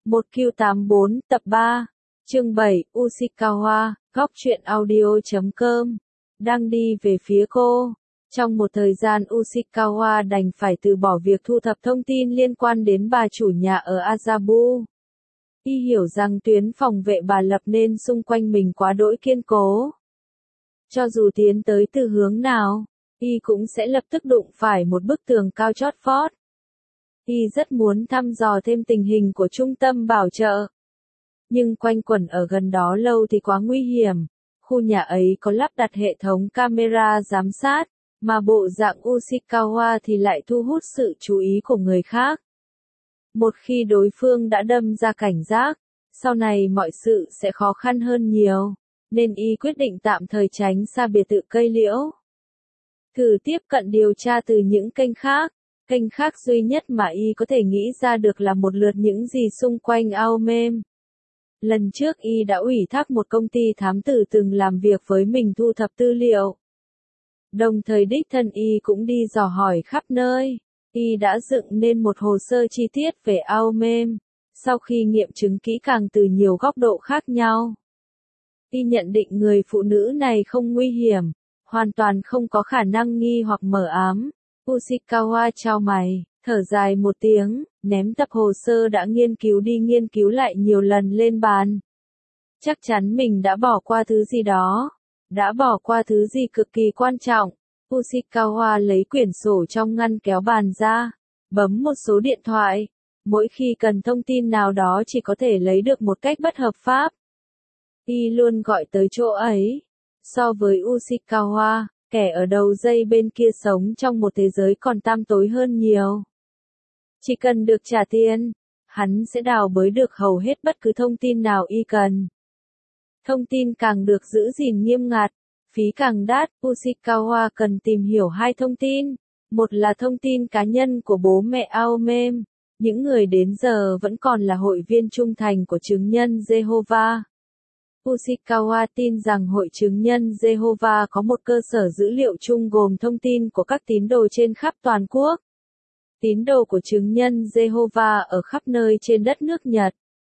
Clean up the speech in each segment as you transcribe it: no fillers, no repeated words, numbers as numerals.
1Q84, tập 3, chương 7, Ushikawa, góc truyện audio.com, đang đi về phía cô. Trong một thời gian Ushikawa đành phải từ bỏ việc thu thập thông tin liên quan đến bà chủ nhà ở Azabu. Y hiểu rằng tuyến phòng vệ bà lập nên xung quanh mình quá đỗi kiên cố. Cho dù tiến tới từ hướng nào, Y cũng sẽ lập tức đụng phải một bức tường cao chót vót. Y rất muốn thăm dò thêm tình hình của trung tâm bảo trợ. Nhưng quanh quẩn ở gần đó lâu thì quá nguy hiểm. Khu nhà ấy có lắp đặt hệ thống camera giám sát, mà bộ dạng Ushikawa thì lại thu hút sự chú ý của người khác. Một khi đối phương đã đâm ra cảnh giác, sau này mọi sự sẽ khó khăn hơn nhiều, nên Y quyết định tạm thời tránh xa biệt thự cây liễu. Thử tiếp cận điều tra từ những kênh khác. Kênh khác duy nhất mà Y có thể nghĩ ra được là một lượt những gì xung quanh Aomem. Lần trước Y đã ủy thác một công ty thám tử từng làm việc với mình thu thập tư liệu. Đồng thời đích thân Y cũng đi dò hỏi khắp nơi. Y đã dựng nên một hồ sơ chi tiết về Aomem, sau khi nghiệm chứng kỹ càng từ nhiều góc độ khác nhau. Y nhận định người phụ nữ này không nguy hiểm, hoàn toàn không có khả năng nghi hoặc mờ ám. Ushikawa chau mày, thở dài một tiếng, ném tập hồ sơ đã nghiên cứu đi nghiên cứu lại nhiều lần lên bàn. Chắc chắn mình đã bỏ qua thứ gì đó. Đã bỏ qua thứ gì cực kỳ quan trọng. Ushikawa lấy quyển sổ trong ngăn kéo bàn ra, bấm một số điện thoại. Mỗi khi cần thông tin nào đó chỉ có thể lấy được một cách bất hợp pháp, Y luôn gọi tới chỗ ấy. So với Ushikawa, kẻ ở đầu dây bên kia sống trong một thế giới còn tăm tối hơn nhiều. Chỉ cần được trả tiền, hắn sẽ đào bới được hầu hết bất cứ thông tin nào Y cần. Thông tin càng được giữ gìn nghiêm ngặt, phí càng đắt. Ushikawa cần tìm hiểu hai thông tin. Một là thông tin cá nhân của bố mẹ Aomem, những người đến giờ vẫn còn là hội viên trung thành của chứng nhân Jehovah. Ushikawa tin rằng hội chứng nhân Jehovah có một cơ sở dữ liệu chung gồm thông tin của các tín đồ trên khắp toàn quốc. Tín đồ của chứng nhân Jehovah ở khắp nơi trên đất nước Nhật.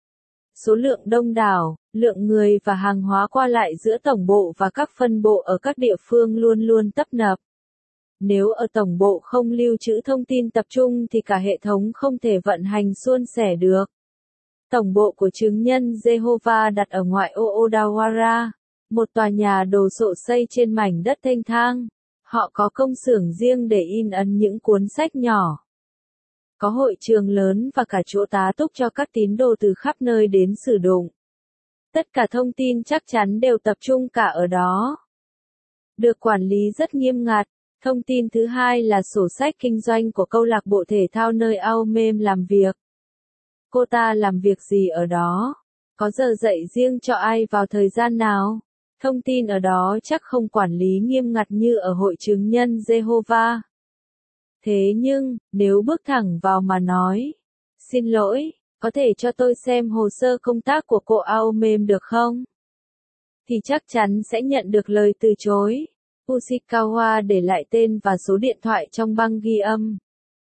Số lượng đông đảo, lượng người và hàng hóa qua lại giữa tổng bộ và các phân bộ ở các địa phương luôn luôn tấp nập. Nếu ở tổng bộ không lưu trữ thông tin tập trung thì cả hệ thống không thể vận hành suôn sẻ được. Tổng bộ của chứng nhân Jehovah đặt ở ngoại ô Odawara, một tòa nhà đồ sộ xây trên mảnh đất thênh thang. Họ có công xưởng riêng để in ấn những cuốn sách nhỏ. Có hội trường lớn và cả chỗ tá túc cho các tín đồ từ khắp nơi đến sử dụng. Tất cả thông tin chắc chắn đều tập trung cả ở đó. Được quản lý rất nghiêm ngặt. Thông tin thứ hai là sổ sách kinh doanh của câu lạc bộ thể thao nơi Aomem làm việc. Cô ta làm việc gì ở đó? Có giờ dạy riêng cho ai vào thời gian nào? Thông tin ở đó chắc không quản lý nghiêm ngặt như ở hội chứng nhân Jehovah. Thế nhưng, nếu bước thẳng vào mà nói, xin lỗi, có thể cho tôi xem hồ sơ công tác của cô Aomem được không? Thì chắc chắn sẽ nhận được lời từ chối. Ushikawa để lại tên và số điện thoại trong băng ghi âm.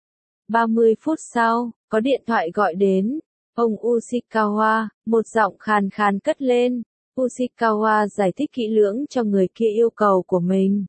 30 phút sau, có điện thoại gọi đến. Ông Ushikawa, một giọng khàn khàn cất lên. Ushikawa giải thích kỹ lưỡng cho người kia yêu cầu của mình.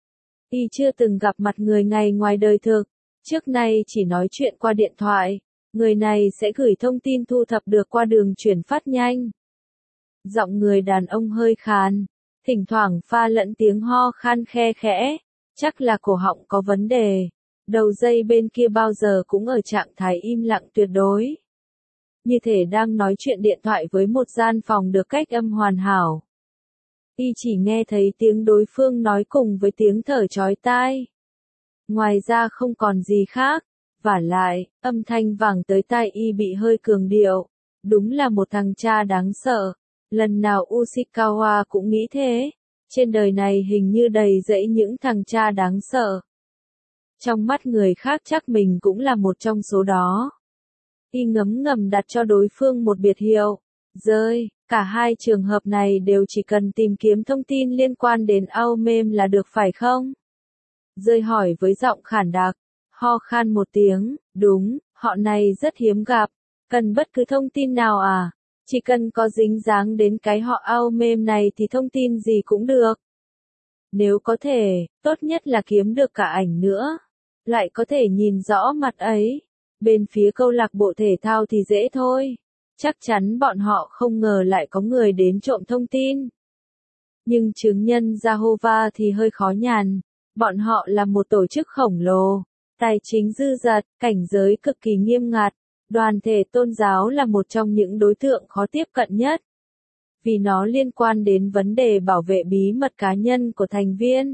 Y chưa từng gặp mặt người này ngoài đời thực, trước nay chỉ nói chuyện qua điện thoại. Người này sẽ gửi thông tin thu thập được qua đường chuyển phát nhanh. Giọng người đàn ông hơi khàn, thỉnh thoảng pha lẫn tiếng ho khan khe khẽ, chắc là cổ họng có vấn đề. Đầu dây bên kia bao giờ cũng ở trạng thái im lặng tuyệt đối. Như thể đang nói chuyện điện thoại với một gian phòng được cách âm hoàn hảo. Y chỉ nghe thấy tiếng đối phương nói cùng với tiếng thở chói tai. Ngoài ra không còn gì khác. Vả lại, âm thanh vẳng tới tai Y bị hơi cường điệu. Đúng là một thằng cha đáng sợ. Lần nào Ushikawa cũng nghĩ thế. Trên đời này hình như đầy rẫy những thằng cha đáng sợ. Trong mắt người khác chắc mình cũng là một trong số đó. Y ngấm ngầm đặt cho đối phương một biệt hiệu. Rơi, cả hai trường hợp này đều chỉ cần tìm kiếm thông tin liên quan đến Aomem là được phải không? Rơi hỏi với giọng khản đặc, ho khan một tiếng, đúng, họ này rất hiếm gặp. Cần bất cứ thông tin nào à? Chỉ cần có dính dáng đến cái họ ao mềm này thì thông tin gì cũng được. Nếu có thể, tốt nhất là kiếm được cả ảnh nữa. Lại có thể nhìn rõ mặt ấy. Bên phía câu lạc bộ thể thao thì dễ thôi. Chắc chắn bọn họ không ngờ lại có người đến trộm thông tin. Nhưng chứng nhân Jehovah thì hơi khó nhằn. Bọn họ là một tổ chức khổng lồ, tài chính dư dật, cảnh giới cực kỳ nghiêm ngặt. Đoàn thể tôn giáo là một trong những đối tượng khó tiếp cận nhất. Vì nó liên quan đến vấn đề bảo vệ bí mật cá nhân của thành viên.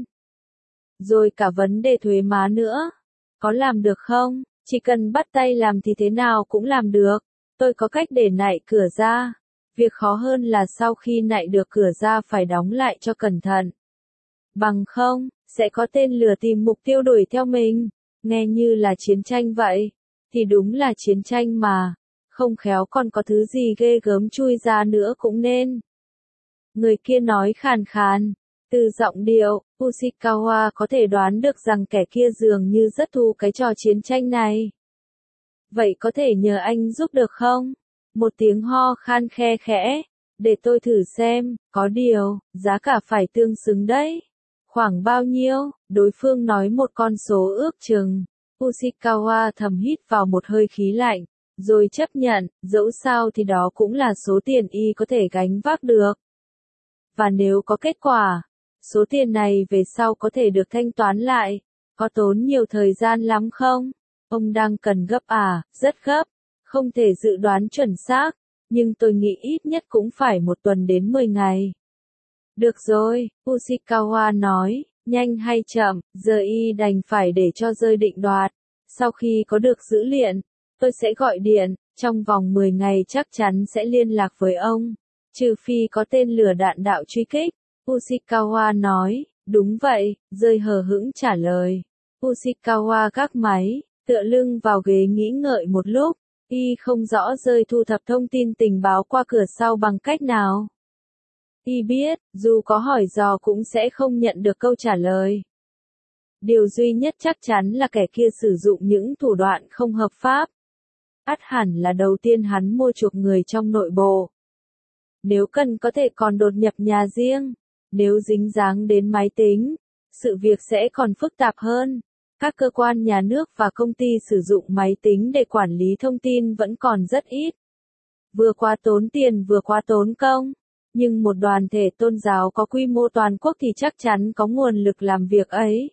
Rồi cả vấn đề thuế má nữa. Có làm được không? Chỉ cần bắt tay làm thì thế nào cũng làm được. Tôi có cách để nạy cửa ra. Việc khó hơn là sau khi nạy được cửa ra phải đóng lại cho cẩn thận. Bằng không, sẽ có tên lửa tìm mục tiêu đuổi theo mình. Nghe như là chiến tranh vậy. Thì đúng là chiến tranh mà. Không khéo còn có thứ gì ghê gớm chui ra nữa cũng nên. Người kia nói khàn khàn. Từ giọng điệu, Ushikawa có thể đoán được rằng kẻ kia dường như rất thu cái trò chiến tranh này. Vậy có thể nhờ anh giúp được không? Một tiếng ho khan khe khẽ. Để tôi thử xem, có điều, giá cả phải tương xứng đấy. Khoảng bao nhiêu? Đối phương nói một con số ước chừng. Ushikawa thầm hít vào một hơi khí lạnh, rồi chấp nhận, dẫu sao thì đó cũng là số tiền y có thể gánh vác được. Và nếu có kết quả, số tiền này về sau có thể được thanh toán lại, có tốn nhiều thời gian lắm không? Ông đang cần gấp à? Rất gấp, không thể dự đoán chuẩn xác, nhưng tôi nghĩ ít nhất cũng phải 1 tuần đến 10 ngày. Được rồi, Ushikawa nói, nhanh hay chậm, giờ y đành phải để cho rơi định đoạt. Sau khi có được dữ liệu, tôi sẽ gọi điện, trong vòng 10 ngày chắc chắn sẽ liên lạc với ông. Trừ phi có tên lửa đạn đạo truy kích. Ushikawa nói, đúng vậy, rơi hờ hững trả lời. Ushikawa gác máy, tựa lưng vào ghế nghĩ ngợi một lúc. Y không rõ rơi thu thập thông tin tình báo qua cửa sau bằng cách nào. Y biết, dù có hỏi dò cũng sẽ không nhận được câu trả lời. Điều duy nhất chắc chắn là kẻ kia sử dụng những thủ đoạn không hợp pháp. Ắt hẳn là đầu tiên hắn mua chuộc người trong nội bộ. Nếu cần có thể còn đột nhập nhà riêng. Nếu dính dáng đến máy tính, sự việc sẽ còn phức tạp hơn. Các cơ quan nhà nước và công ty sử dụng máy tính để quản lý thông tin vẫn còn rất ít. Vừa quá tốn tiền vừa quá tốn công. Nhưng một đoàn thể tôn giáo có quy mô toàn quốc thì chắc chắn có nguồn lực làm việc ấy.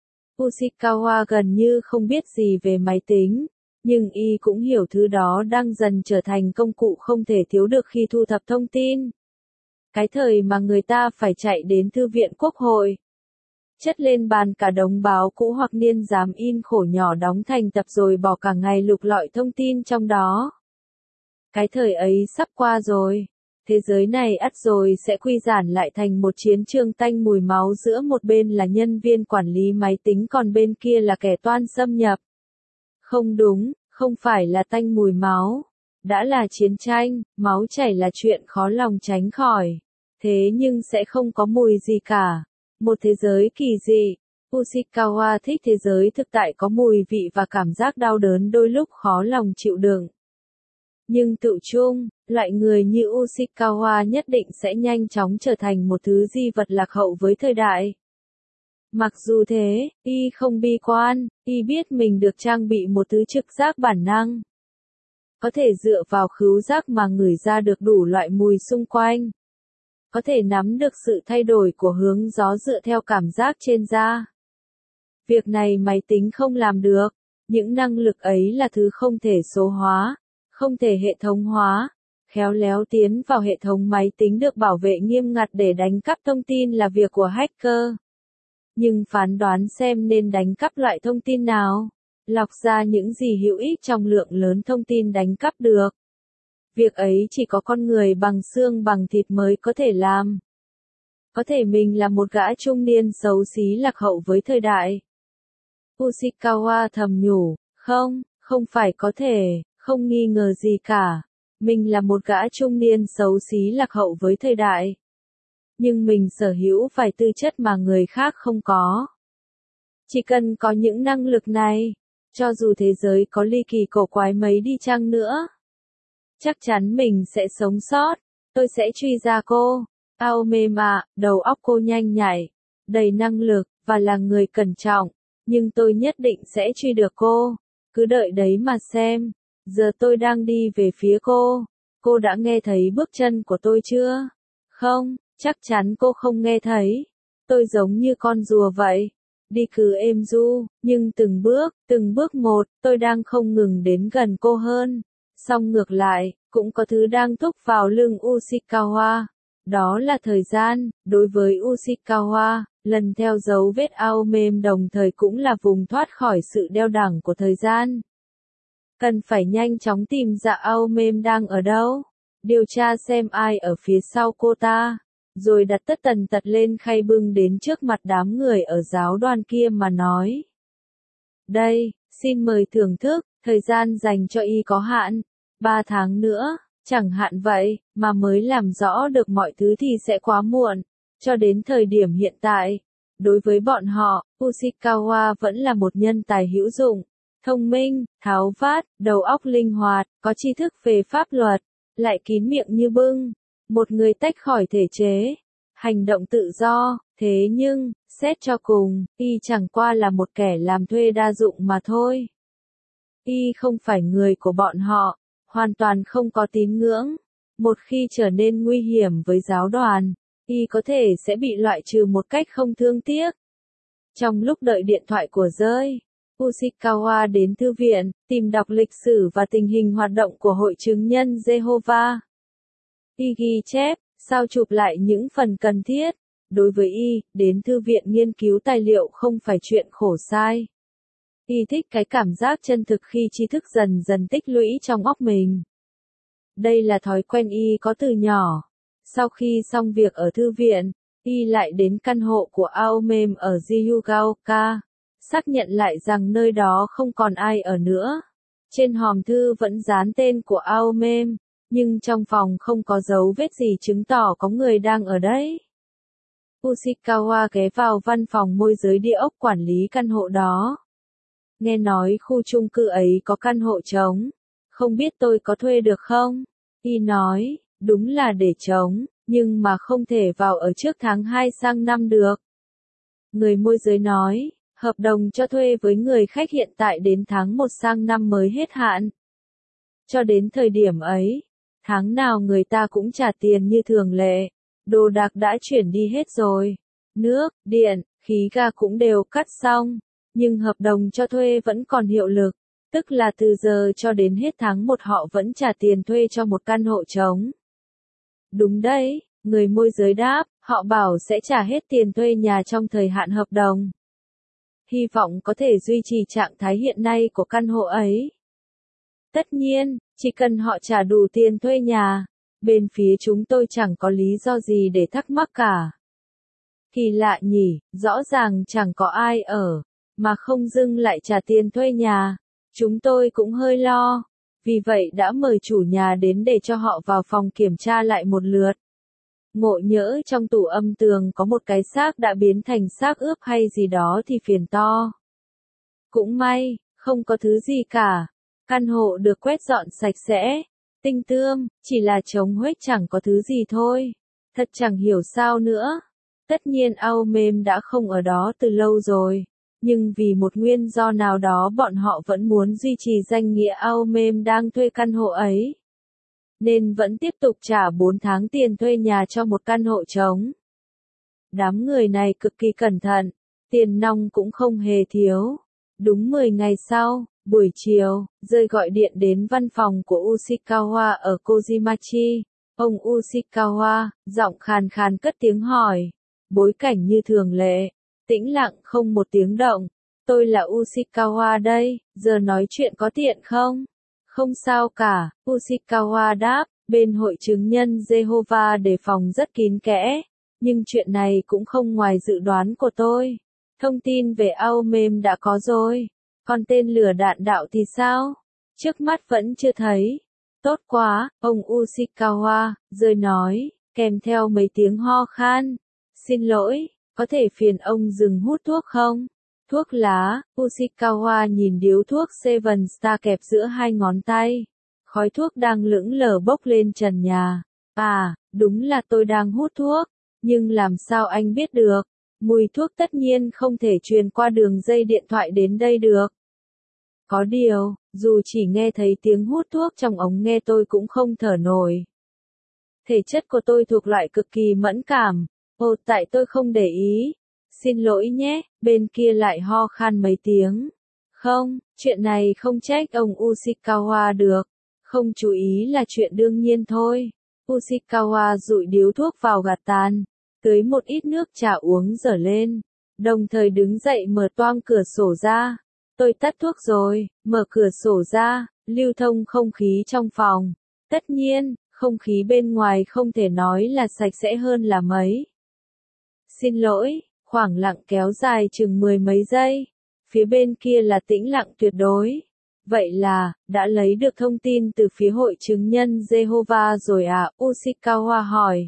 Ushikawa gần như không biết gì về máy tính, nhưng y cũng hiểu thứ đó đang dần trở thành công cụ không thể thiếu được khi thu thập thông tin. Cái thời mà người ta phải chạy đến thư viện quốc hội, chất lên bàn cả đống báo cũ hoặc niên dám in khổ nhỏ đóng thành tập rồi bỏ cả ngày lục lọi thông tin trong đó. Cái thời ấy sắp qua rồi. Thế giới này ắt rồi sẽ quy giản lại thành một chiến trường tanh mùi máu giữa một bên là nhân viên quản lý máy tính còn bên kia là kẻ toan xâm nhập. Không đúng, không phải là tanh mùi máu. Đã là chiến tranh, máu chảy là chuyện khó lòng tránh khỏi. Thế nhưng sẽ không có mùi gì cả. Một thế giới kỳ dị. Ushikawa thích thế giới thực tại có mùi vị và cảm giác đau đớn đôi lúc khó lòng chịu đựng. Nhưng tự chung, loại người như Ushikawa nhất định sẽ nhanh chóng trở thành một thứ di vật lạc hậu với thời đại. Mặc dù thế, y không bi quan, y biết mình được trang bị một thứ trực giác bản năng. Có thể dựa vào khứu giác mà ngửi ra được đủ loại mùi xung quanh. Có thể nắm được sự thay đổi của hướng gió dựa theo cảm giác trên da. Việc này máy tính không làm được. Những năng lực ấy là thứ không thể số hóa, không thể hệ thống hóa. Khéo léo tiến vào hệ thống máy tính được bảo vệ nghiêm ngặt để đánh cắp thông tin là việc của hacker. Nhưng phán đoán xem nên đánh cắp loại thông tin nào, lọc ra những gì hữu ích trong lượng lớn thông tin đánh cắp được. Việc ấy chỉ có con người bằng xương bằng thịt mới có thể làm. Có thể mình là một gã trung niên xấu xí lạc hậu với thời đại. Ushikawa thầm nhủ, không phải có thể, không nghi ngờ gì cả. Mình là một gã trung niên xấu xí lạc hậu với thời đại. Nhưng mình sở hữu vài tư chất mà người khác không có. Chỉ cần có những năng lực này, cho dù thế giới có ly kỳ cổ quái mấy đi chăng nữa, Chắc chắn mình sẽ sống sót. Tôi sẽ truy ra cô. Aomema, đầu óc cô nhanh nhạy, đầy năng lực, và là người cẩn trọng. Nhưng tôi nhất định sẽ truy được cô. Cứ đợi đấy mà xem. Giờ tôi đang đi về phía cô. Cô đã nghe thấy bước chân của tôi chưa? Không, chắc chắn cô không nghe thấy. Tôi giống như con rùa vậy. Đi cứ êm du, nhưng từng bước một, tôi đang không ngừng đến gần cô hơn. Song ngược lại, cũng có thứ đang thúc vào lưng Ushikawa. Đó là thời gian. Đối với Ushikawa, lần theo dấu vết Aomem đồng thời cũng là vùng thoát khỏi sự đeo đẳng của thời gian. Cần phải nhanh chóng tìm ra Aomem đang ở đâu. Điều tra xem ai ở phía sau cô ta. Rồi đặt tất tần tật lên khay bưng đến trước mặt đám người ở giáo đoàn kia mà nói. Đây, xin mời thưởng thức, thời gian dành cho y có hạn. 3 tháng nữa, chẳng hạn vậy, mà mới làm rõ được mọi thứ thì sẽ quá muộn. Cho đến thời điểm hiện tại, đối với bọn họ, Ushikawa vẫn là một nhân tài hữu dụng, thông minh, tháo vát, đầu óc linh hoạt, có tri thức về pháp luật, lại kín miệng như bưng. Một người tách khỏi thể chế, hành động tự do, thế nhưng, xét cho cùng, y chẳng qua là một kẻ làm thuê đa dụng mà thôi. Y không phải người của bọn họ, hoàn toàn không có tín ngưỡng. Một khi trở nên nguy hiểm với giáo đoàn, y có thể sẽ bị loại trừ một cách không thương tiếc. Trong lúc đợi điện thoại của rơi, Ushikawa đến thư viện, tìm đọc lịch sử và tình hình hoạt động của Hội chứng nhân Jehovah. Y ghi chép, sao chụp lại những phần cần thiết. Đối với y, đến thư viện nghiên cứu tài liệu không phải chuyện khổ sai. Y thích cái cảm giác chân thực khi tri thức dần dần tích lũy trong óc mình. Đây là thói quen y có từ nhỏ. Sau khi xong việc ở thư viện, y lại đến căn hộ của Aomem ở Jiyugaoka, xác nhận lại rằng nơi đó không còn ai ở nữa. Trên hòm thư vẫn dán tên của Aomem, nhưng trong phòng không có dấu vết gì chứng tỏ có người đang ở đấy. Ushikawa ghé vào văn phòng môi giới địa ốc quản lý căn hộ đó. Nghe nói khu chung cư ấy có căn hộ trống. Không biết tôi có thuê được không? Y nói, đúng là để trống, nhưng mà không thể vào ở trước tháng 2 sang năm được. Người môi giới nói, hợp đồng cho thuê với người khách hiện tại đến tháng 1 sang năm mới hết hạn. Cho đến thời điểm ấy, tháng nào người ta cũng trả tiền như thường lệ. Đồ đạc đã chuyển đi hết rồi. Nước, điện, khí ga cũng đều cắt xong. Nhưng hợp đồng cho thuê vẫn còn hiệu lực. Tức là từ giờ cho đến hết tháng 1 họ vẫn trả tiền thuê cho một căn hộ trống. Đúng đấy, người môi giới đáp, họ bảo sẽ trả hết tiền thuê nhà trong thời hạn hợp đồng. Hy vọng có thể duy trì trạng thái hiện nay của căn hộ ấy. Tất nhiên, chỉ cần họ trả đủ tiền thuê nhà, bên phía chúng tôi chẳng có lý do gì để thắc mắc cả. Kỳ lạ nhỉ, rõ ràng chẳng có ai ở, mà không dưng lại trả tiền thuê nhà. Chúng tôi cũng hơi lo, vì vậy đã mời chủ nhà đến để cho họ vào phòng kiểm tra lại một lượt. Ngộ nhỡ trong tủ âm tường có một cái xác đã biến thành xác ướp hay gì đó thì phiền to. Cũng may, không có thứ gì cả. Căn hộ được quét dọn sạch sẽ, tinh tươm, chỉ là trống huếch chẳng có thứ gì thôi. Thật chẳng hiểu sao nữa. Tất nhiên Aomem đã không ở đó từ lâu rồi. Nhưng vì một nguyên do nào đó bọn họ vẫn muốn duy trì danh nghĩa Aomem đang thuê căn hộ ấy. Nên vẫn tiếp tục trả 4 tháng tiền thuê nhà cho một căn hộ trống. Đám người này cực kỳ cẩn thận, tiền nong cũng không hề thiếu. Đúng 10 ngày sau, buổi chiều, rơi gọi điện đến văn phòng của Ushikawa ở Kojimachi. Ông Ushikawa, giọng khàn khàn cất tiếng hỏi. Bối cảnh như thường lệ, tĩnh lặng không một tiếng động. Tôi là Ushikawa đây, giờ nói chuyện có tiện không? Không sao cả, Ushikawa đáp, bên hội chứng nhân Jehovah đề phòng rất kín kẽ. Nhưng chuyện này cũng không ngoài dự đoán của tôi. Thông tin về Aomem đã có rồi. Còn tên lửa đạn đạo thì sao? Trước mắt vẫn chưa thấy. Tốt quá, ông Ushikawa, rồi nói, kèm theo mấy tiếng ho khan. Xin lỗi, có thể phiền ông dừng hút thuốc không? Thuốc lá, Ushikawa nhìn điếu thuốc Seven Star kẹp giữa hai ngón tay. Khói thuốc đang lững lờ bốc lên trần nhà. À, đúng là tôi đang hút thuốc. Nhưng làm sao anh biết được? Mùi thuốc tất nhiên không thể truyền qua đường dây điện thoại đến đây được. Có điều, dù chỉ nghe thấy tiếng hút thuốc trong ống nghe tôi cũng không thở nổi. Thể chất của tôi thuộc loại cực kỳ mẫn cảm. Ồ, tại tôi không để ý. Xin lỗi nhé, bên kia lại ho khan mấy tiếng. Không, chuyện này không trách ông Ushikawa được. Không chú ý là chuyện đương nhiên thôi. Ushikawa dụi điếu thuốc vào gạt tàn, tưới một ít nước trà uống dở lên, đồng thời đứng dậy mở toang cửa sổ ra. Tôi tắt thuốc rồi, mở cửa sổ ra, lưu thông không khí trong phòng. Tất nhiên, không khí bên ngoài không thể nói là sạch sẽ hơn là mấy. Xin lỗi, khoảng lặng kéo dài chừng mười mấy giây. Phía bên kia là tĩnh lặng tuyệt đối. Vậy là, đã lấy được thông tin từ phía hội chứng nhân Jehovah rồi à? Ushikawa hỏi.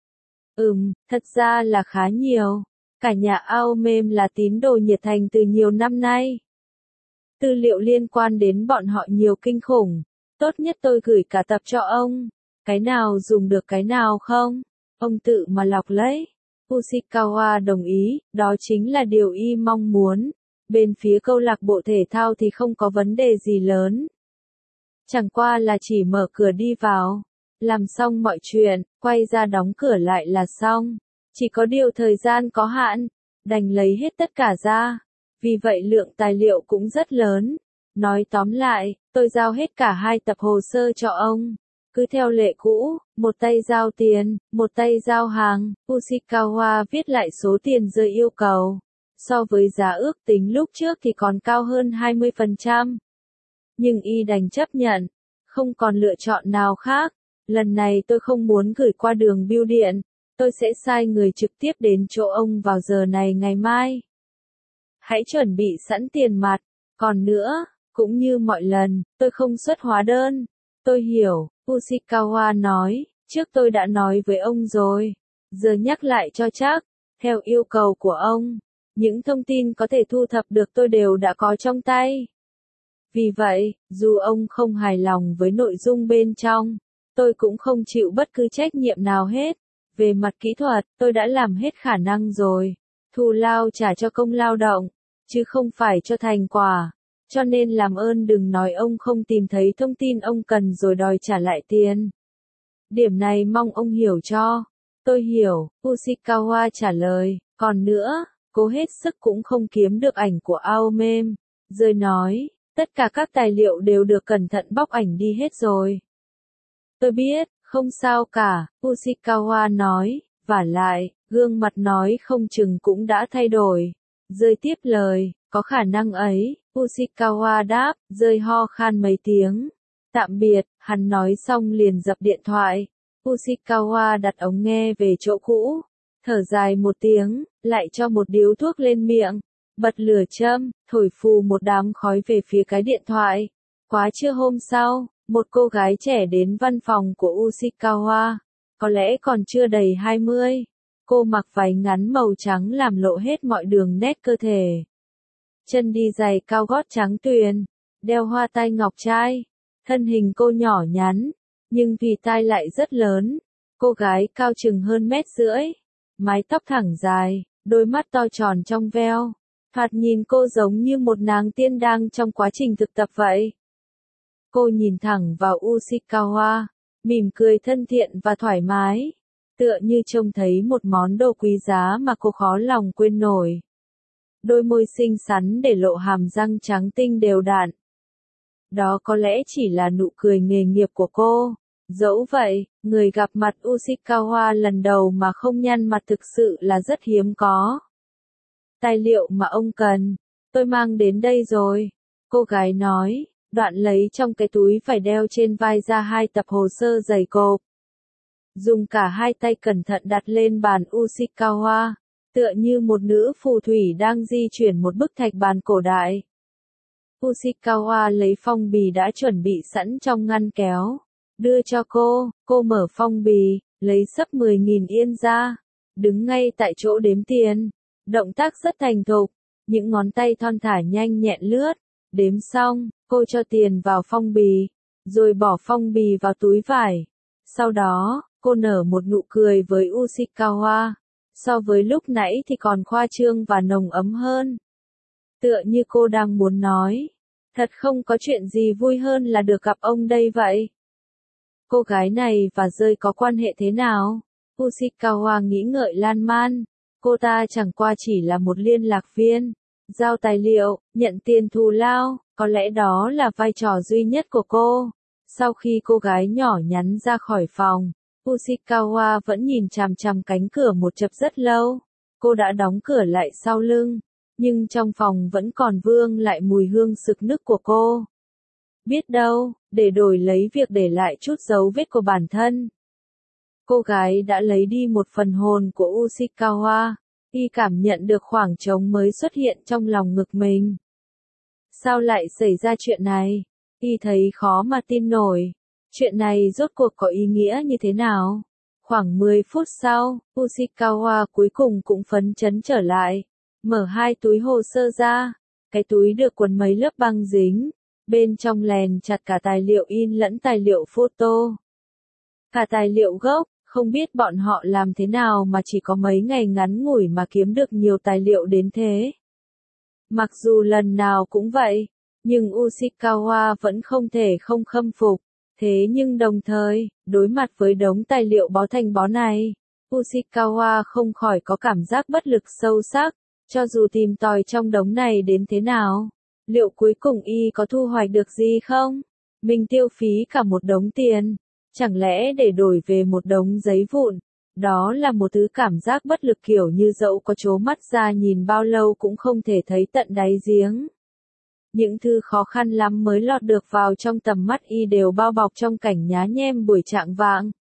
Thật ra là khá nhiều. Cả nhà Aomem là tín đồ nhiệt thành từ nhiều năm nay. Tư liệu liên quan đến bọn họ nhiều kinh khủng. Tốt nhất tôi gửi cả tập cho ông. Cái nào dùng được cái nào không? Ông tự mà lọc lấy. Ushikawa đồng ý, đó chính là điều y mong muốn. Bên phía câu lạc bộ thể thao thì không có vấn đề gì lớn. Chẳng qua là chỉ mở cửa đi vào, làm xong mọi chuyện, quay ra đóng cửa lại là xong. Chỉ có điều thời gian có hạn, đành lấy hết tất cả ra. Vì vậy lượng tài liệu cũng rất lớn. Nói tóm lại, tôi giao hết cả 2 tập hồ sơ cho ông. Cứ theo lệ cũ, một tay giao tiền, một tay giao hàng. Ushikawa viết lại số tiền rơi yêu cầu. So với giá ước tính lúc trước thì còn cao hơn 20%. Nhưng y đành chấp nhận. Không còn lựa chọn nào khác. Lần này tôi không muốn gửi qua đường bưu điện. Tôi sẽ sai người trực tiếp đến chỗ ông vào giờ này ngày mai. Hãy chuẩn bị sẵn tiền mặt. Còn nữa, cũng như mọi lần, tôi không xuất hóa đơn. Tôi hiểu, Ushikawa nói, trước tôi đã nói với ông rồi. Giờ nhắc lại cho chắc, theo yêu cầu của ông. Những thông tin có thể thu thập được tôi đều đã có trong tay. Vì vậy, dù ông không hài lòng với nội dung bên trong, tôi cũng không chịu bất cứ trách nhiệm nào hết. Về mặt kỹ thuật, tôi đã làm hết khả năng rồi. Thù lao trả cho công lao động, chứ không phải cho thành quả. Cho nên làm ơn đừng nói ông không tìm thấy thông tin ông cần rồi đòi trả lại tiền. Điểm này mong ông hiểu cho. Tôi hiểu, Ushikawa trả lời. Còn nữa, cố hết sức cũng không kiếm được ảnh của Aomem. Rồi nói, tất cả các tài liệu đều được cẩn thận bóc ảnh đi hết rồi. Tôi biết, không sao cả, Ushikawa nói, vả lại, gương mặt nói không chừng cũng đã thay đổi. Rơi tiếp lời, có khả năng ấy, Ushikawa đáp, rơi ho khan mấy tiếng. Tạm biệt, hắn nói xong liền dập điện thoại. Ushikawa đặt ống nghe về chỗ cũ, thở dài một tiếng, lại cho một điếu thuốc lên miệng, bật lửa châm, thổi phù một đám khói về phía cái điện thoại. Quá trưa hôm sau, một cô gái trẻ đến văn phòng của Ushikawa, có lẽ còn chưa đầy 20. Cô mặc váy ngắn màu trắng làm lộ hết mọi đường nét cơ thể. Chân đi giày cao gót trắng tuyền, đeo hoa tai ngọc trai. Thân hình cô nhỏ nhắn, nhưng vì tai lại rất lớn. Cô gái cao chừng hơn 1,5 mét, mái tóc thẳng dài, đôi mắt to tròn trong veo. Thoạt nhìn cô giống như một nàng tiên đang trong quá trình thực tập vậy. Cô nhìn thẳng vào Ushikawa, mỉm cười thân thiện và thoải mái, tựa như trông thấy một món đồ quý giá mà cô khó lòng quên nổi. Đôi môi xinh xắn để lộ hàm răng trắng tinh đều đặn. Đó có lẽ chỉ là nụ cười nghề nghiệp của cô. Dẫu vậy, người gặp mặt Ushikawa lần đầu mà không nhăn mặt thực sự là rất hiếm có. Tài liệu mà ông cần, tôi mang đến đây rồi. Cô gái nói, đoạn lấy trong cái túi phải đeo trên vai ra 2 tập hồ sơ dày cộp. Dùng cả 2 tay cẩn thận đặt lên bàn Ushikawa, tựa như một nữ phù thủy đang di chuyển một bức thạch bàn cổ đại. Ushikawa lấy phong bì đã chuẩn bị sẵn trong ngăn kéo, đưa cho cô mở phong bì, lấy sấp 10.000 yên ra, đứng ngay tại chỗ đếm tiền, động tác rất thành thục, những ngón tay thon thả nhanh nhẹn lướt, đếm xong, cô cho tiền vào phong bì, rồi bỏ phong bì vào túi vải. Sau đó, cô nở một nụ cười với Ushikawa. So với lúc nãy thì còn khoa trương và nồng ấm hơn. Tựa như cô đang muốn nói, thật không có chuyện gì vui hơn là được gặp ông đây vậy. Cô gái này và rơi có quan hệ thế nào? Ushikawa nghĩ ngợi lan man. Cô ta chẳng qua chỉ là một liên lạc viên, giao tài liệu, nhận tiền thù lao, có lẽ đó là vai trò duy nhất của cô. Sau khi cô gái nhỏ nhắn ra khỏi phòng, Ushikawa vẫn nhìn chằm chằm cánh cửa một chập rất lâu. Cô đã đóng cửa lại sau lưng, nhưng trong phòng vẫn còn vương lại mùi hương sực nức của cô. Biết đâu, để đổi lấy việc để lại chút dấu vết của bản thân. Cô gái đã lấy đi một phần hồn của Ushikawa. Y cảm nhận được khoảng trống mới xuất hiện trong lòng ngực mình. Sao lại xảy ra chuyện này? Y thấy khó mà tin nổi. Chuyện này rốt cuộc có ý nghĩa như thế nào? Khoảng 10 phút sau, Ushikawa cuối cùng cũng phấn chấn trở lại. Mở hai túi hồ sơ ra. Cái túi được quấn mấy lớp băng dính. Bên trong lèn chặt cả tài liệu in lẫn tài liệu photo. Cả tài liệu gốc. Không biết bọn họ làm thế nào mà chỉ có mấy ngày ngắn ngủi mà kiếm được nhiều tài liệu đến thế. Mặc dù lần nào cũng vậy, nhưng Ushikawa vẫn không thể không khâm phục. Thế nhưng đồng thời, đối mặt với đống tài liệu bó thành bó này, Ushikawa không khỏi có cảm giác bất lực sâu sắc. Cho dù tìm tòi trong đống này đến thế nào, liệu cuối cùng y có thu hoạch được gì không? Mình tiêu phí cả một đống tiền. Chẳng lẽ để đổi về một đống giấy vụn, đó là một thứ cảm giác bất lực kiểu như dẫu có trố mắt ra nhìn bao lâu cũng không thể thấy tận đáy giếng. Những thứ khó khăn lắm mới lọt được vào trong tầm mắt y đều bao bọc trong cảnh nhá nhem buổi trạng vạng.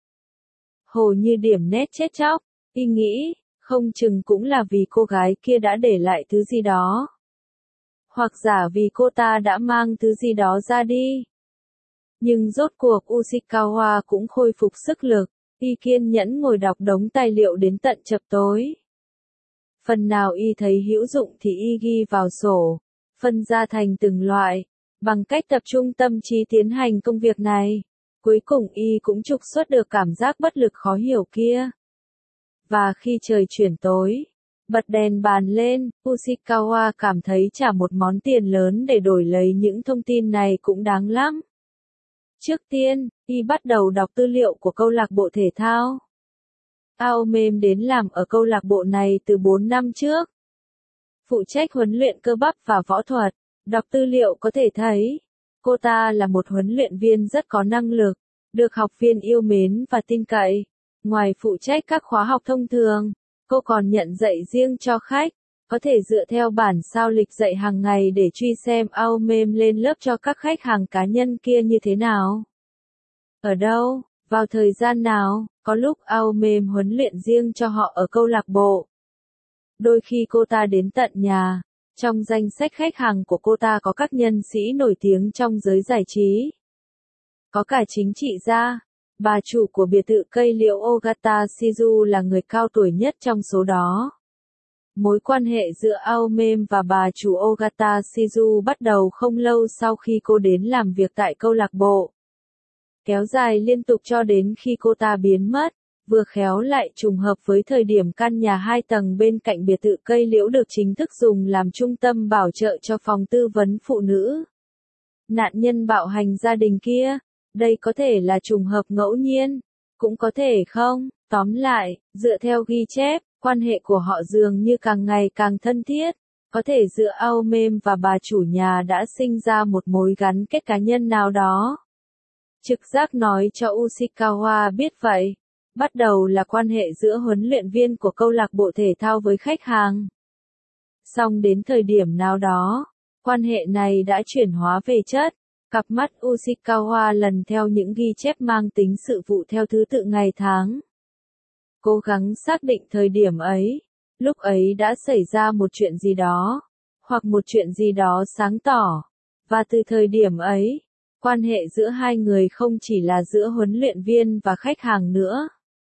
Hồ như điểm nét chết chóc, y nghĩ, không chừng cũng là vì cô gái kia đã để lại thứ gì đó. Hoặc giả vì cô ta đã mang thứ gì đó ra đi. Nhưng rốt cuộc Ushikawa cũng khôi phục sức lực, y kiên nhẫn ngồi đọc đống tài liệu đến tận chập tối. Phần nào y thấy hữu dụng thì y ghi vào sổ, phân ra thành từng loại, bằng cách tập trung tâm trí tiến hành công việc này. Cuối cùng y cũng trục xuất được cảm giác bất lực khó hiểu kia. Và khi trời chuyển tối, bật đèn bàn lên, Ushikawa cảm thấy trả một món tiền lớn để đổi lấy những thông tin này cũng đáng lắm. Trước tiên, y bắt đầu đọc tư liệu của câu lạc bộ thể thao. Aomem đến làm ở câu lạc bộ này từ 4 năm trước. Phụ trách huấn luyện cơ bắp và võ thuật. Đọc tư liệu có thể thấy, cô ta là một huấn luyện viên rất có năng lực, được học viên yêu mến và tin cậy. Ngoài phụ trách các khóa học thông thường, cô còn nhận dạy riêng cho khách. Có thể dựa theo bản sao lịch dạy hàng ngày để truy xem Aomem lên lớp cho các khách hàng cá nhân kia như thế nào. Ở đâu, vào thời gian nào, có lúc Aomem huấn luyện riêng cho họ ở câu lạc bộ. Đôi khi cô ta đến tận nhà, trong danh sách khách hàng của cô ta có các nhân sĩ nổi tiếng trong giới giải trí. Có cả chính trị gia, bà chủ của biệt thự cây liễu Ogata Shizu là người cao tuổi nhất trong số đó. Mối quan hệ giữa Aomem và bà chủ Ogata Shizu bắt đầu không lâu sau khi cô đến làm việc tại câu lạc bộ. Kéo dài liên tục cho đến khi cô ta biến mất, vừa khéo lại trùng hợp với thời điểm căn nhà 2 tầng bên cạnh biệt thự cây liễu được chính thức dùng làm trung tâm bảo trợ cho phòng tư vấn phụ nữ. Nạn nhân bạo hành gia đình kia, đây có thể là trùng hợp ngẫu nhiên, cũng có thể không. Tóm lại, dựa theo ghi chép, quan hệ của họ dường như càng ngày càng thân thiết. Có thể giữa Aomem và bà chủ nhà đã sinh ra một mối gắn kết cá nhân nào đó. Trực giác nói cho Ushikawa biết vậy. Bắt đầu là quan hệ giữa huấn luyện viên của câu lạc bộ thể thao với khách hàng. Song đến thời điểm nào đó, quan hệ này đã chuyển hóa về chất. Cặp mắt Ushikawa lần theo những ghi chép mang tính sự vụ theo thứ tự ngày tháng. Cố gắng xác định thời điểm ấy, lúc ấy đã xảy ra một chuyện gì đó, hoặc một chuyện gì đó sáng tỏ. Và từ thời điểm ấy, quan hệ giữa hai người không chỉ là giữa huấn luyện viên và khách hàng nữa.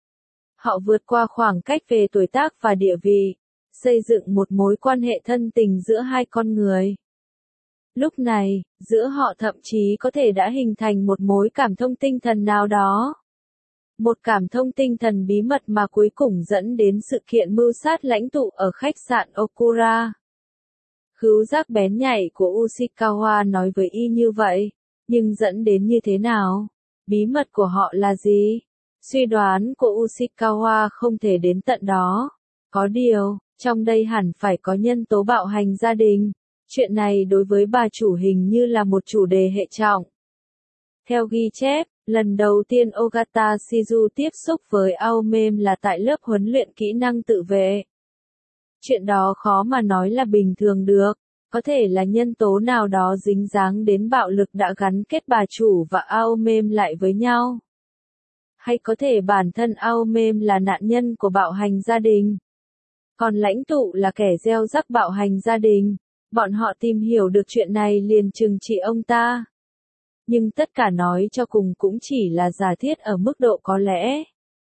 Họ vượt qua khoảng cách về tuổi tác và địa vị, xây dựng một mối quan hệ thân tình giữa hai con người. Lúc này, giữa họ thậm chí có thể đã hình thành một mối cảm thông tinh thần nào đó. Một cảm thông tinh thần bí mật mà cuối cùng dẫn đến sự kiện mưu sát lãnh tụ ở khách sạn Okura. Khứu giác bén nhạy của Ushikawa nói với y như vậy, nhưng dẫn đến như thế nào? Bí mật của họ là gì? Suy đoán của Ushikawa không thể đến tận đó. Có điều, trong đây hẳn phải có nhân tố bạo hành gia đình. Chuyện này đối với bà chủ hình như là một chủ đề hệ trọng. Theo ghi chép, lần đầu tiên Ogata Shizu tiếp xúc với Aomem là tại lớp huấn luyện kỹ năng tự vệ. Chuyện đó khó mà nói là bình thường được, có thể là nhân tố nào đó dính dáng đến bạo lực đã gắn kết bà chủ và Aomem lại với nhau. Hay có thể bản thân Aomem là nạn nhân của bạo hành gia đình. Còn lãnh tụ là kẻ gieo rắc bạo hành gia đình. Bọn họ tìm hiểu được chuyện này liền trừng trị ông ta. Nhưng tất cả nói cho cùng cũng chỉ là giả thiết ở mức độ có lẽ.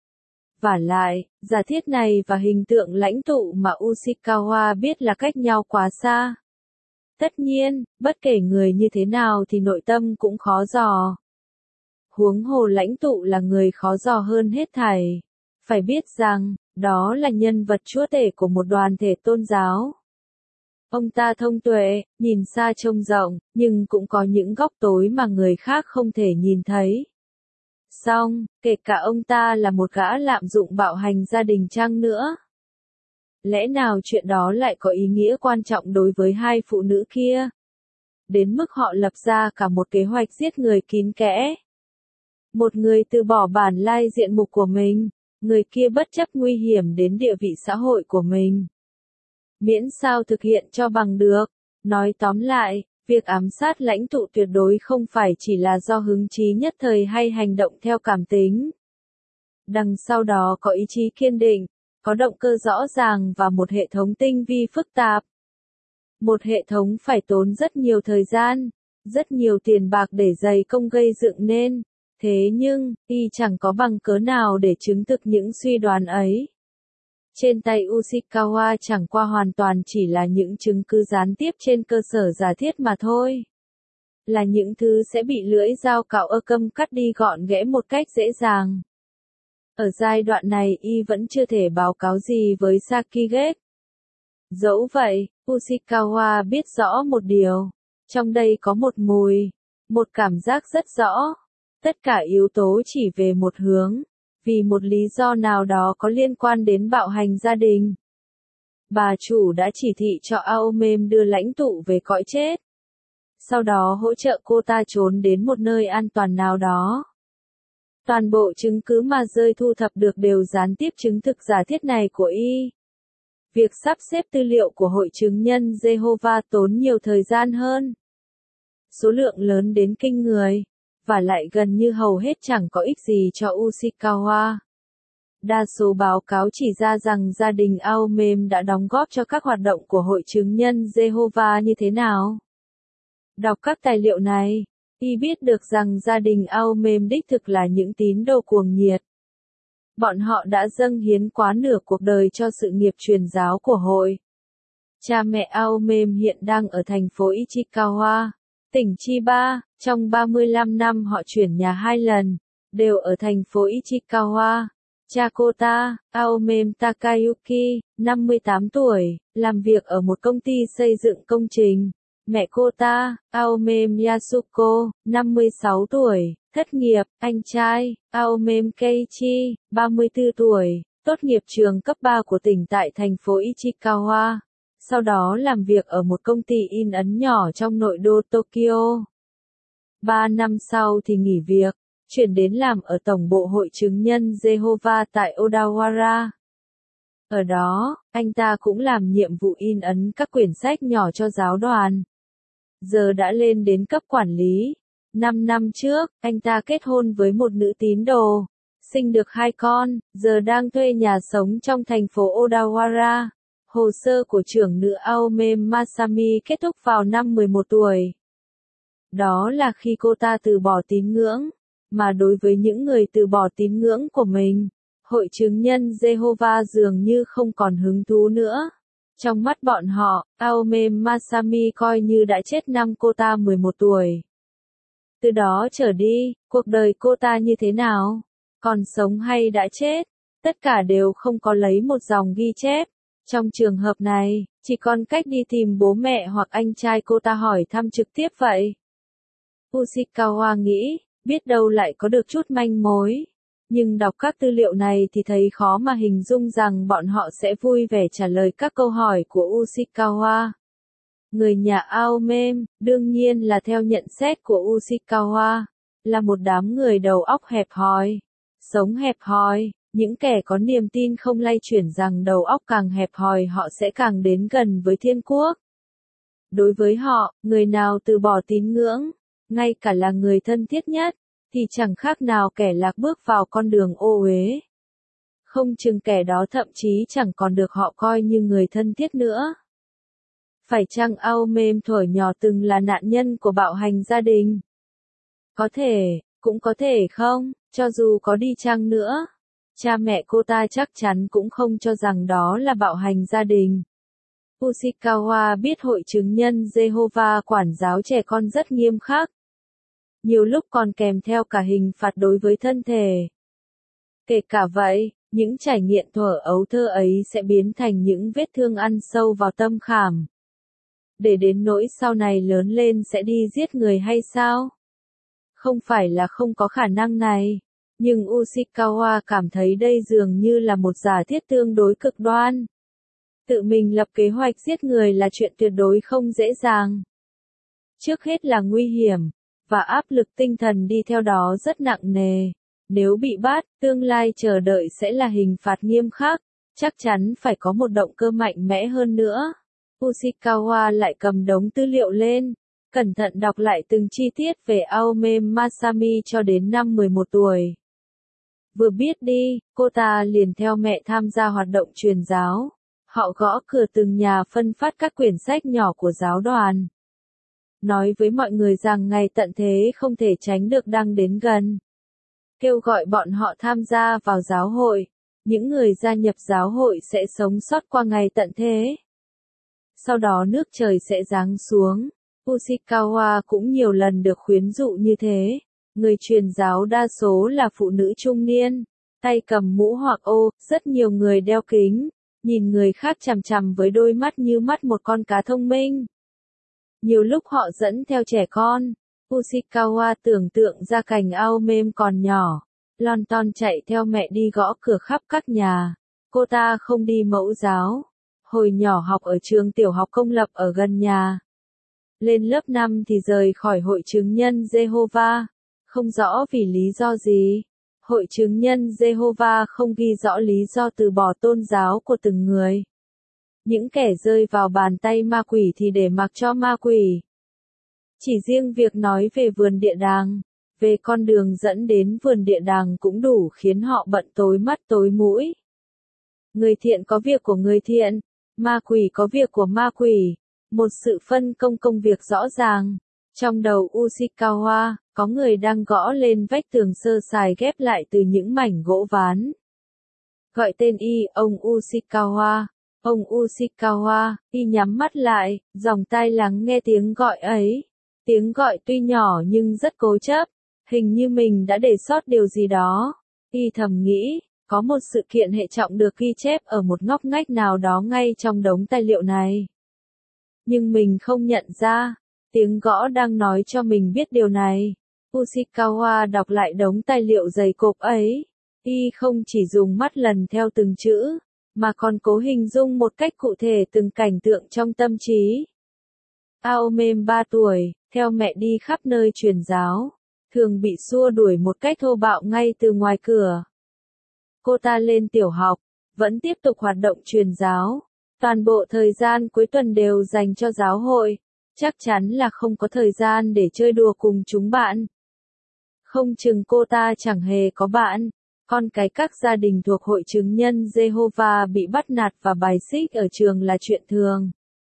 Vả lại, giả thiết này và hình tượng lãnh tụ mà Ushikawa biết là cách nhau quá xa. Tất nhiên, bất kể người như thế nào thì nội tâm cũng khó dò. Huống hồ lãnh tụ là người khó dò hơn hết thảy. Phải biết rằng, đó là nhân vật chúa tể của một đoàn thể tôn giáo. Ông ta thông tuệ, nhìn xa trông rộng, nhưng cũng có những góc tối mà người khác không thể nhìn thấy. Song, kể cả ông ta là một gã lạm dụng bạo hành gia đình chăng nữa. Lẽ nào chuyện đó lại có ý nghĩa quan trọng đối với hai phụ nữ kia? Đến mức họ lập ra cả một kế hoạch giết người kín kẽ. Một người từ bỏ bản lai diện mục của mình, người kia bất chấp nguy hiểm đến địa vị xã hội của mình. Miễn sao thực hiện cho bằng được. Nói tóm lại, việc ám sát lãnh tụ tuyệt đối không phải chỉ là do hứng chí nhất thời hay hành động theo cảm tính. Đằng sau đó có ý chí kiên định, có động cơ rõ ràng và một hệ thống tinh vi phức tạp. Một hệ thống phải tốn rất nhiều thời gian, rất nhiều tiền bạc để dày công gây dựng nên. Thế nhưng, y chẳng có bằng cớ nào để chứng thực những suy đoán ấy. Trên tay Ushikawa chẳng qua hoàn toàn chỉ là những chứng cứ gián tiếp trên cơ sở giả thiết mà thôi. Là những thứ sẽ bị lưỡi dao cạo câm cắt đi gọn ghẽ một cách dễ dàng. Ở giai đoạn này y vẫn chưa thể báo cáo gì với Sakigake. Dẫu vậy, Ushikawa biết rõ một điều. Trong đây có một mùi, một cảm giác rất rõ. Tất cả yếu tố chỉ về một hướng. Vì một lý do nào đó có liên quan đến bạo hành gia đình. Bà chủ đã chỉ thị cho Aomem đưa lãnh tụ về cõi chết. Sau đó hỗ trợ cô ta trốn đến một nơi an toàn nào đó. Toàn bộ chứng cứ mà rơi thu thập được đều gián tiếp chứng thực giả thiết này của y. Việc sắp xếp tư liệu của hội chứng nhân Jehovah tốn nhiều thời gian hơn. Số lượng lớn đến kinh người. Và lại gần như hầu hết chẳng có ích gì cho Ushikawa. Đa số báo cáo chỉ ra rằng gia đình Aomem đã đóng góp cho các hoạt động của hội chứng nhân Jehovah như thế nào. Đọc các tài liệu này, y biết được rằng gia đình Aomem đích thực là những tín đồ cuồng nhiệt. Bọn họ đã dâng hiến quá nửa cuộc đời cho sự nghiệp truyền giáo của hội. Cha mẹ Aomem hiện đang ở thành phố Ichikawa, tỉnh Chiba. Trong 35 năm họ chuyển nhà 2 lần, đều ở thành phố Ichikawa. Cha cô ta, Aomem Takayuki, 58 tuổi, làm việc ở một công ty xây dựng công trình. Mẹ cô ta, Aomem Yasuko, 56 tuổi, thất nghiệp. Anh trai, Aomem Keiichi, 34 tuổi, tốt nghiệp trường cấp 3 của tỉnh tại thành phố Ichikawa. Sau đó làm việc ở một công ty in ấn nhỏ trong nội đô Tokyo. 3 năm sau thì nghỉ việc, chuyển đến làm ở tổng bộ hội chứng nhân Jehovah tại Odawara. Ở đó, anh ta cũng làm nhiệm vụ in ấn các quyển sách nhỏ cho giáo đoàn. Giờ đã lên đến cấp quản lý. 5 năm trước, anh ta kết hôn với một nữ tín đồ, sinh được 2 con, giờ đang thuê nhà sống trong thành phố Odawara. Hồ sơ của trưởng nữ Aomem Masami kết thúc vào năm 11 tuổi. Đó là khi cô ta từ bỏ tín ngưỡng, mà đối với những người từ bỏ tín ngưỡng của mình, hội chứng nhân Jehovah dường như không còn hứng thú nữa. Trong mắt bọn họ, Aome Masami coi như đã chết năm cô ta 11 tuổi. Từ đó trở đi, cuộc đời cô ta như thế nào? Còn sống hay đã chết? Tất cả đều không có lấy một dòng ghi chép. Trong trường hợp này, chỉ còn cách đi tìm bố mẹ hoặc anh trai cô ta hỏi thăm trực tiếp vậy. Ushikawa nghĩ, biết đâu lại có được chút manh mối. Nhưng đọc các tư liệu này thì thấy khó mà hình dung rằng bọn họ sẽ vui vẻ trả lời các câu hỏi của Ushikawa. Người nhà Aome, đương nhiên là theo nhận xét của Ushikawa, là một đám người đầu óc hẹp hòi, sống hẹp hòi, những kẻ có niềm tin không lay chuyển rằng đầu óc càng hẹp hòi họ sẽ càng đến gần với thiên quốc. Đối với họ, người nào từ bỏ tín ngưỡng, ngay cả là người thân thiết nhất, thì chẳng khác nào kẻ lạc bước vào con đường ô uế. Không chừng kẻ đó thậm chí chẳng còn được họ coi như người thân thiết nữa. Phải chăng Aome thuở nhỏ từng là nạn nhân của bạo hành gia đình? Có thể, cũng có thể không, cho dù có đi chăng nữa. Cha mẹ cô ta chắc chắn cũng không cho rằng đó là bạo hành gia đình. Ushikawa biết hội chứng nhân Jehovah quản giáo trẻ con rất nghiêm khắc. Nhiều lúc còn kèm theo cả hình phạt đối với thân thể. Kể cả vậy, những trải nghiệm thuở ấu thơ ấy sẽ biến thành những vết thương ăn sâu vào tâm khảm. Để đến nỗi sau này lớn lên sẽ đi giết người hay sao? Không phải là không có khả năng này. Nhưng Ushikawa cảm thấy đây dường như là một giả thiết tương đối cực đoan. Tự mình lập kế hoạch giết người là chuyện tuyệt đối không dễ dàng. Trước hết là nguy hiểm, và áp lực tinh thần đi theo đó rất nặng nề. Nếu bị bắt, tương lai chờ đợi sẽ là hình phạt nghiêm khắc, chắc chắn phải có một động cơ mạnh mẽ hơn nữa. Ushikawa lại cầm đống tư liệu lên, cẩn thận đọc lại từng chi tiết về Aome Masami cho đến năm 11 tuổi. Vừa biết đi, cô ta liền theo mẹ tham gia hoạt động truyền giáo. Họ gõ cửa từng nhà phân phát các quyển sách nhỏ của giáo đoàn. Nói với mọi người rằng ngày tận thế không thể tránh được đang đến gần. Kêu gọi bọn họ tham gia vào giáo hội. Những người gia nhập giáo hội sẽ sống sót qua ngày tận thế. Sau đó nước trời sẽ giáng xuống. Ushikawa cũng nhiều lần được khuyến dụ như thế. Người truyền giáo đa số là phụ nữ trung niên, tay cầm mũ hoặc ô, rất nhiều người đeo kính, nhìn người khác chằm chằm với đôi mắt như mắt một con cá thông minh. Nhiều lúc họ dẫn theo trẻ con. Ushikawa tưởng tượng ra cảnh Aome còn nhỏ, lon ton chạy theo mẹ đi gõ cửa khắp các nhà. Cô ta không đi mẫu giáo. Hồi nhỏ học ở trường tiểu học công lập ở gần nhà. Lên lớp 5 thì rời khỏi hội chứng nhân Jehovah. Không rõ vì lý do gì. Hội chứng nhân Jehovah không ghi rõ lý do từ bỏ tôn giáo của từng người. Những kẻ rơi vào bàn tay ma quỷ thì để mặc cho ma quỷ. Chỉ riêng việc nói về vườn địa đàng, về con đường dẫn đến vườn địa đàng cũng đủ khiến họ bận tối mắt tối mũi. Người thiện có việc của người thiện, ma quỷ có việc của ma quỷ. Một sự phân công công việc rõ ràng. Trong đầu Ushikawa, có người đang gõ lên vách tường sơ sài ghép lại từ những mảnh gỗ ván. Gọi tên y, ông Ushikawa. Ông Ushikawa, y nhắm mắt lại, dòng tai lắng nghe tiếng gọi ấy. Tiếng gọi tuy nhỏ nhưng rất cố chấp. Hình như mình đã để sót điều gì đó. Y thầm nghĩ, có một sự kiện hệ trọng được ghi chép ở một ngóc ngách nào đó ngay trong đống tài liệu này. Nhưng mình không nhận ra. Tiếng gõ đang nói cho mình biết điều này. Ushikawa đọc lại đống tài liệu dày cộp ấy. Y không chỉ dùng mắt lần theo từng chữ, mà còn cố hình dung một cách cụ thể từng cảnh tượng trong tâm trí. Aome 3 tuổi, theo mẹ đi khắp nơi truyền giáo, thường bị xua đuổi một cách thô bạo ngay từ ngoài cửa. Cô ta lên tiểu học, vẫn tiếp tục hoạt động truyền giáo. Toàn bộ thời gian cuối tuần đều dành cho giáo hội. Chắc chắn là không có thời gian để chơi đùa cùng chúng bạn. Không chừng cô ta chẳng hề có bạn. Con cái các gia đình thuộc hội chứng nhân Jehovah bị bắt nạt và bài xích ở trường là chuyện thường.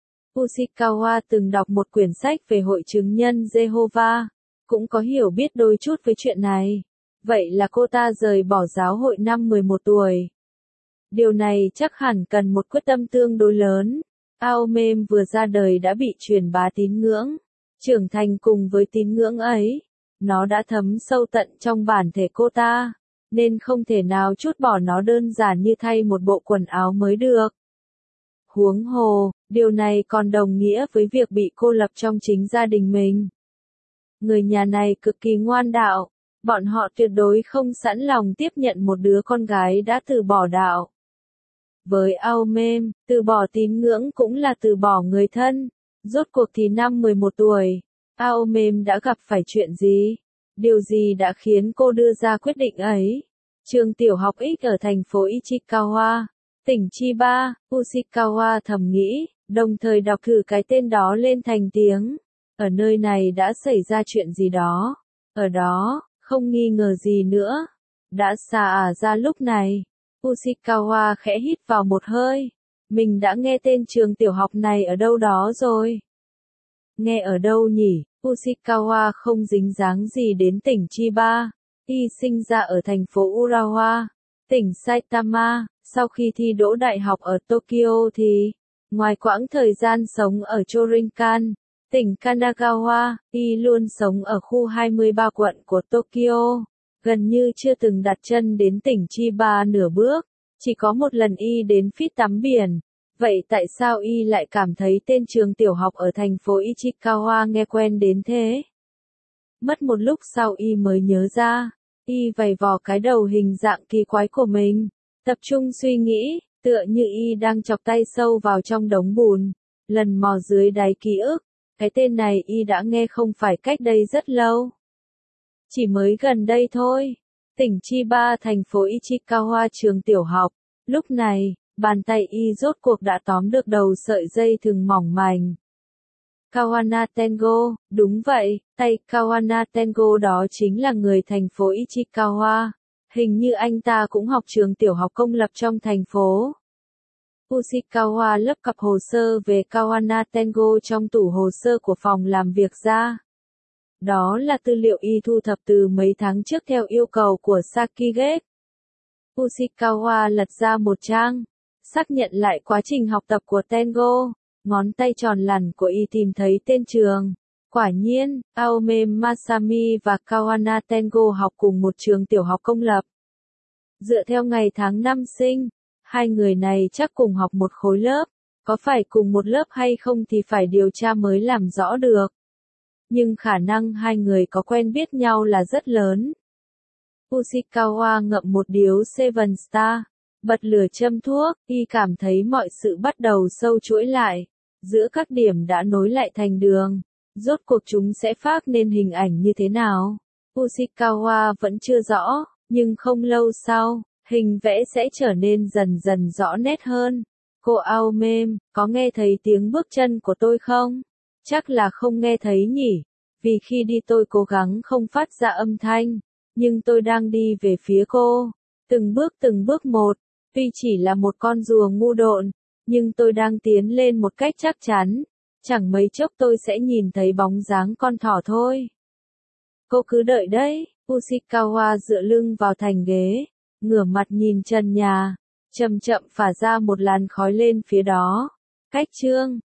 Ushikawa từng đọc một quyển sách về hội chứng nhân Jehovah, cũng có hiểu biết đôi chút với chuyện này. Vậy là cô ta rời bỏ giáo hội năm 11 tuổi. Điều này chắc hẳn cần một quyết tâm tương đối lớn. Aomem vừa ra đời đã bị truyền bá tín ngưỡng, trưởng thành cùng với tín ngưỡng ấy. Nó đã thấm sâu tận trong bản thể cô ta, nên không thể nào trút bỏ nó đơn giản như thay một bộ quần áo mới được. Huống hồ, điều này còn đồng nghĩa với việc bị cô lập trong chính gia đình mình. Người nhà này cực kỳ ngoan đạo, bọn họ tuyệt đối không sẵn lòng tiếp nhận một đứa con gái đã từ bỏ đạo. Với Aomem, từ bỏ tín ngưỡng cũng là từ bỏ người thân. Rốt cuộc thì năm 11 tuổi, Aomem đã gặp phải chuyện gì? Điều gì đã khiến cô đưa ra quyết định ấy? Trường tiểu học X ở thành phố Ichikawa, tỉnh Chiba, Ushikawa thầm nghĩ, đồng thời đọc thử cái tên đó lên thành tiếng. Ở nơi này đã xảy ra chuyện gì đó? Ở đó, không nghi ngờ gì nữa. Đã xả ra lúc này. Ushikawa khẽ hít vào một hơi. Mình đã nghe tên trường tiểu học này ở đâu đó rồi. Nghe ở đâu nhỉ? Ushikawa không dính dáng gì đến tỉnh Chiba. Y sinh ra ở thành phố Urawa, tỉnh Saitama. Sau khi thi đỗ đại học ở Tokyo thì, ngoài quãng thời gian sống ở Chorinkan, tỉnh Kanagawa, Y luôn sống ở khu 23 quận của Tokyo. Gần như chưa từng đặt chân đến tỉnh Chiba nửa bước, chỉ có một lần Y đến Fit tắm biển. Vậy tại sao Y lại cảm thấy tên trường tiểu học ở thành phố Ichikawa nghe quen đến thế? Mất một lúc sau Y mới nhớ ra, Y vầy vò cái đầu hình dạng kỳ quái của mình, tập trung suy nghĩ, tựa như Y đang chọc tay sâu vào trong đống bùn, lần mò dưới đáy ký ức. Cái tên này Y đã nghe không phải cách đây rất lâu. Chỉ mới gần đây thôi. Tỉnh Chiba thành phố Ichikawa trường tiểu học. Lúc này, bàn tay Y rốt cuộc đã tóm được đầu sợi dây thừng mỏng manh. Kawana Tengo, đúng vậy, tay Kawana Tengo đó chính là người thành phố Ichikawa. Hình như anh ta cũng học trường tiểu học công lập trong thành phố. Ushikawa lấp cặp hồ sơ về Kawana Tengo trong tủ hồ sơ của phòng làm việc ra. Đó là tư liệu Y thu thập từ mấy tháng trước theo yêu cầu của Sakigate. Ushikawa lật ra một trang, xác nhận lại quá trình học tập của Tengo. Ngón tay tròn lằn của Y tìm thấy tên trường. Quả nhiên, Aomem Masami và Kawana Tengo học cùng một trường tiểu học công lập. Dựa theo ngày tháng năm sinh, hai người này chắc cùng học một khối lớp. Có phải cùng một lớp hay không thì phải điều tra mới làm rõ được. Nhưng khả năng hai người có quen biết nhau là rất lớn. Ushikawa ngậm một điếu Seven Star, bật lửa châm thuốc, Y cảm thấy mọi sự bắt đầu sâu chuỗi lại. Giữa các điểm đã nối lại thành đường, rốt cuộc chúng sẽ phác nên hình ảnh như thế nào? Ushikawa vẫn chưa rõ, nhưng không lâu sau, hình vẽ sẽ trở nên dần dần rõ nét hơn. Cô Aomem, có nghe thấy tiếng bước chân của tôi không? Chắc là không nghe thấy nhỉ, vì khi đi tôi cố gắng không phát ra âm thanh, nhưng tôi đang đi về phía cô, từng bước một, tuy chỉ là một con rùa ngu độn, nhưng tôi đang tiến lên một cách chắc chắn, chẳng mấy chốc tôi sẽ nhìn thấy bóng dáng con thỏ thôi. Cô cứ đợi đấy, Ushikawa dựa lưng vào thành ghế, ngửa mặt nhìn trần nhà, chậm chậm phả ra một làn khói lên phía đó. Cách chương